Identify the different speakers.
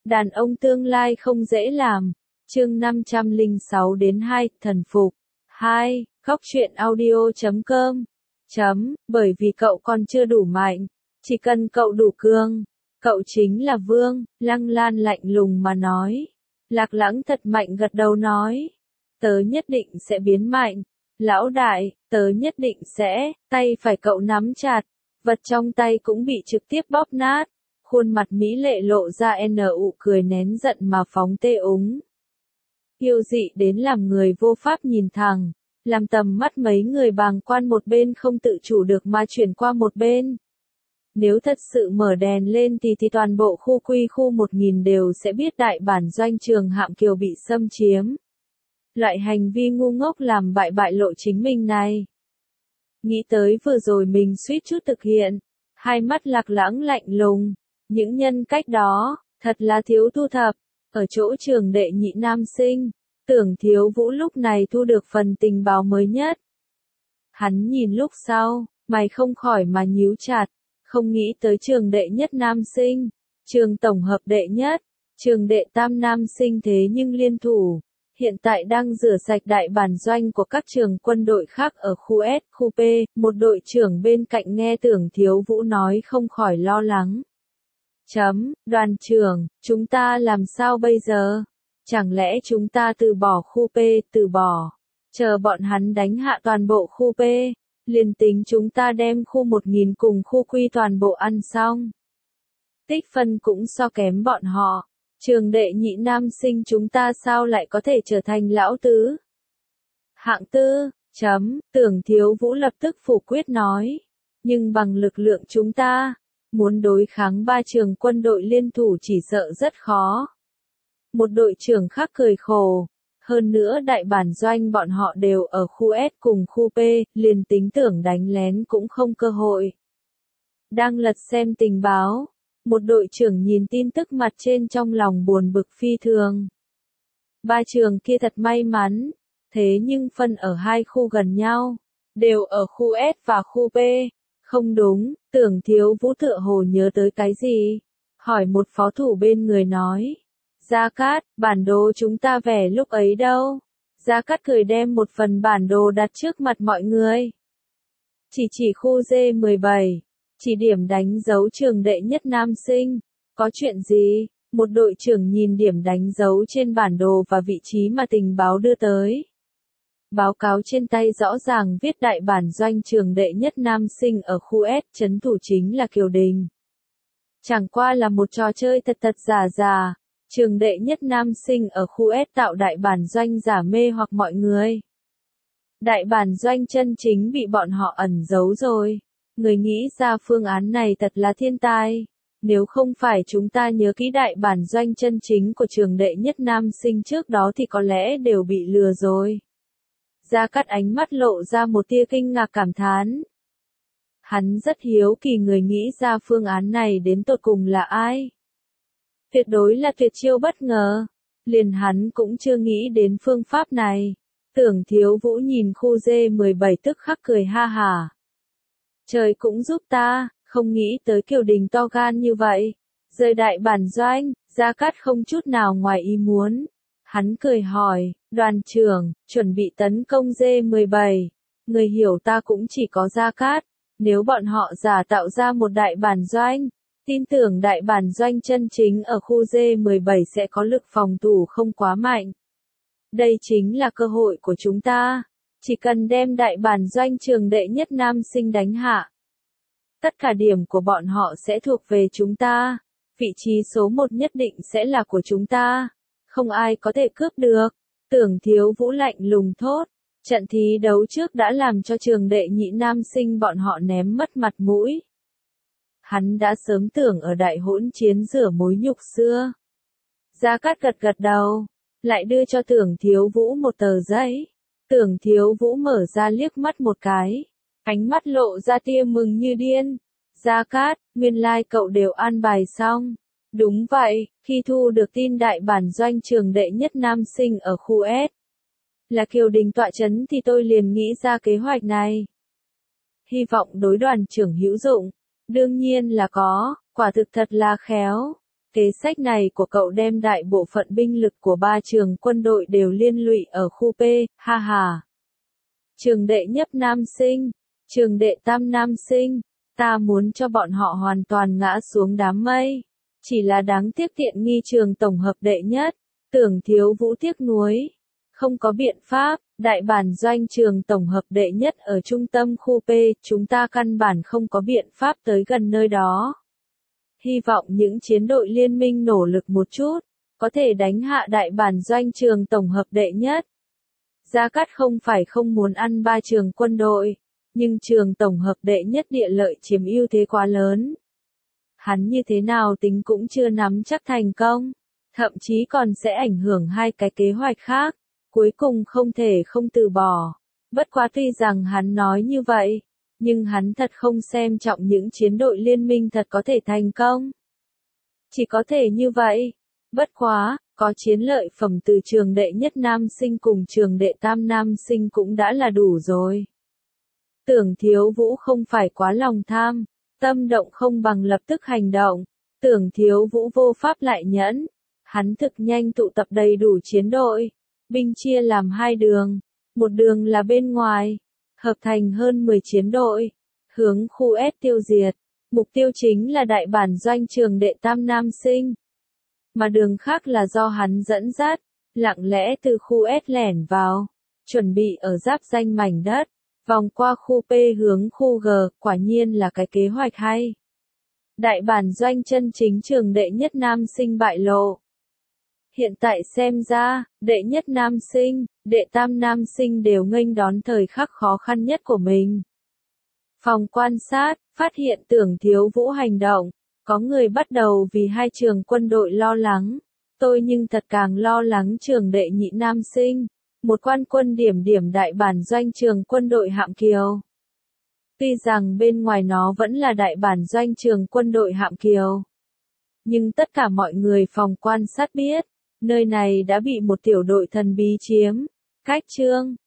Speaker 1: Đàn ông tương lai không dễ làm. Chương 506 đến 2, thần phục. 2. Góc truyện audio.com. Bởi vì cậu còn chưa đủ mạnh. Chỉ cần cậu đủ cường. Cậu chính là vương. Lăng Lan lạnh lùng mà nói. Lạc Lãng thật mạnh gật đầu nói. Tớ nhất định sẽ biến mạnh. Lão đại, tớ nhất định sẽ. Tay phải cậu nắm chặt. Vật trong tay cũng bị trực tiếp bóp nát. Khuôn mặt mỹ lệ lộ ra nụ cười nén giận mà phóng tê úng. Yêu dị đến làm người vô pháp nhìn thẳng, làm tầm mắt mấy người bàng quan một bên không tự chủ được mà chuyển qua một bên. Nếu thật sự mở đèn lên thì toàn bộ khu quy khu 1000 đều sẽ biết đại bản doanh Trường Hạm Kiều bị xâm chiếm. Loại hành vi ngu ngốc làm bại lộ chính mình này. Nghĩ tới vừa rồi mình suýt chút thực hiện, hai mắt Lạc Lãng lạnh lùng. Những nhân cách đó, thật là thiếu thu thập. Ở chỗ Trường đệ nhị nam sinh, Tưởng Thiếu Vũ lúc này thu được phần tình báo mới nhất. Hắn nhìn lúc sau, mày không khỏi mà nhíu chặt, không nghĩ tới Trường đệ nhất nam sinh, Trường tổng hợp đệ nhất, Trường đệ tam nam sinh thế nhưng liên thủ, hiện tại đang rửa sạch đại bản doanh của các trường quân đội khác ở khu S, khu P, một đội trưởng bên cạnh nghe Tưởng Thiếu Vũ nói không khỏi lo lắng. Đoàn trưởng, chúng ta làm sao bây giờ? Chẳng lẽ chúng ta từ bỏ khu P, từ bỏ, chờ bọn hắn đánh hạ toàn bộ khu P, liền tính chúng ta đem khu 1000 cùng khu Q toàn bộ ăn xong. Tích phân cũng so kém bọn họ, Trường đệ nhị nam sinh chúng ta sao lại có thể trở thành lão tứ? Hạng tư, Tưởng Thiếu Vũ lập tức phủ quyết nói, nhưng bằng lực lượng chúng ta, muốn đối kháng 3 trường quân đội liên thủ chỉ sợ rất khó. Một đội trưởng khác cười khổ. Hơn nữa đại bản doanh bọn họ đều ở khu S cùng khu P, liền tính tưởng đánh lén cũng không cơ hội. Đang lật xem tình báo, một đội trưởng nhìn tin tức mặt trên trong lòng buồn bực phi thường. 3 trường kia thật may mắn, thế nhưng phân ở 2 khu gần nhau, đều ở khu S và khu P. Không đúng, Tưởng Thiếu Vũ tựa hồ nhớ tới cái gì? Hỏi một phó thủ bên người nói. Gia Cát, bản đồ chúng ta vẽ lúc ấy đâu? Gia Cát cười đem một phần bản đồ đặt trước mặt mọi người. Chỉ khu D17, chỉ điểm đánh dấu trường đệ nhất nam sinh. Có chuyện gì? Một đội trưởng nhìn điểm đánh dấu trên bản đồ và vị trí mà tình báo đưa tới. Báo cáo trên tay rõ ràng viết đại bản doanh trường đệ nhất nam sinh ở khu S, trấn thủ chính là Kiều Đình. Chẳng qua là một trò chơi thật giả, trường đệ nhất nam sinh ở khu S tạo đại bản doanh giả mê hoặc mọi người. Đại bản doanh chân chính bị bọn họ ẩn giấu rồi. Người nghĩ ra phương án này thật là thiên tai. Nếu không phải chúng ta nhớ kỹ đại bản doanh chân chính của trường đệ nhất nam sinh trước đó thì có lẽ đều bị lừa rồi. Gia Cát ánh mắt lộ ra một tia kinh ngạc cảm thán. Hắn rất hiếu kỳ người nghĩ ra phương án này đến tột cùng là ai. Tuyệt đối là tuyệt chiêu bất ngờ. Liền hắn cũng chưa nghĩ đến phương pháp này. Tưởng Thiếu Vũ nhìn khu D17 tức khắc cười ha hả. Trời cũng giúp ta, không nghĩ tới Kiều Đình to gan như vậy. Rời đại bản doanh, Gia Cát không chút nào ngoài ý muốn. Hắn cười hỏi, đoàn trưởng, chuẩn bị tấn công D17. Người hiểu ta cũng chỉ có Gia Cát. Nếu bọn họ giả tạo ra một đại bản doanh, tin tưởng đại bản doanh chân chính ở khu D17 sẽ có lực phòng thủ không quá mạnh. Đây chính là cơ hội của chúng ta. Chỉ cần đem đại bản doanh trường đệ nhất nam sinh đánh hạ. Tất cả điểm của bọn họ sẽ thuộc về chúng ta. Vị trí số 1 nhất định sẽ là của chúng ta. Không ai có thể cướp được. Tưởng Thiếu Vũ lạnh lùng thốt. Trận thi đấu trước đã làm cho trường đệ nhị nam sinh bọn họ ném mất mặt mũi. Hắn đã sớm tưởng ở đại hỗn chiến rửa mối nhục xưa. Gia Cát gật đầu, lại đưa cho Tưởng Thiếu Vũ một tờ giấy. Tưởng Thiếu Vũ mở ra liếc mắt một cái, ánh mắt lộ ra tia mừng như điên. Gia Cát, nguyên lai cậu đều an bài xong. Đúng vậy, khi thu được tin đại bản doanh trường đệ nhất nam sinh ở khu S là Kiều Đình tọa chấn thì tôi liền nghĩ ra kế hoạch này. Hy vọng đối đoàn trưởng hữu dụng. Đương nhiên là có, quả thực thật là khéo. Kế sách này của cậu đem đại bộ phận binh lực của 3 trường quân đội đều liên lụy ở khu P, ha ha. Trường đệ nhất nam sinh, trường đệ tam nam sinh, ta muốn cho bọn họ hoàn toàn ngã xuống đám mây. Chỉ là đáng tiếc tiện nghi trường tổng hợp đệ nhất, Tưởng Thiếu Vũ tiếc nuối. Không có biện pháp, đại bản doanh trường tổng hợp đệ nhất ở trung tâm khu P, chúng ta căn bản không có biện pháp tới gần nơi đó. Hy vọng những chiến đội liên minh nỗ lực một chút, có thể đánh hạ đại bản doanh trường tổng hợp đệ nhất. Gia Cát không phải không muốn ăn 3 trường quân đội, nhưng trường tổng hợp đệ nhất địa lợi chiếm ưu thế quá lớn. Hắn như thế nào tính cũng chưa nắm chắc thành công, thậm chí còn sẽ ảnh hưởng 2 cái kế hoạch khác, cuối cùng không thể không từ bỏ. Bất quá tuy rằng hắn nói như vậy, nhưng hắn thật không xem trọng những chiến đội liên minh thật có thể thành công. Chỉ có thể như vậy. Bất quá, có chiến lợi phẩm từ trường đệ nhất nam sinh cùng trường đệ tam nam sinh cũng đã là đủ rồi. Tưởng Thiếu Vũ không phải quá lòng tham, tâm động không bằng lập tức hành động. Tưởng Thiếu Vũ vô pháp lại nhẫn, hắn thực nhanh tụ tập đầy đủ chiến đội, binh chia làm 2 đường, một đường là bên ngoài, hợp thành hơn 10 chiến đội, hướng khu S tiêu diệt, mục tiêu chính là đại bản doanh trường đệ tam nam sinh. Mà đường khác là do hắn dẫn dắt, lặng lẽ từ khu S lẻn vào, chuẩn bị ở giáp danh mảnh đất, vòng qua khu P hướng khu G, quả nhiên là cái kế hoạch hay. Đại bản doanh chân chính trường đệ nhất nam sinh bại lộ. Hiện tại xem ra, đệ nhất nam sinh, đệ tam nam sinh đều nghênh đón thời khắc khó khăn nhất của mình. Phòng quan sát, phát hiện Tưởng Thiếu Vũ hành động, có người bắt đầu vì 2 trường quân đội lo lắng. Tôi nhưng thật càng lo lắng trường đệ nhị nam sinh, một quan quân điểm đại bản doanh trường quân đội Hạm Kiều. Tuy rằng bên ngoài nó vẫn là đại bản doanh trường quân đội Hạm Kiều, nhưng tất cả mọi người phòng quan sát biết, nơi này đã bị một tiểu đội thần bí chiếm. Cách chương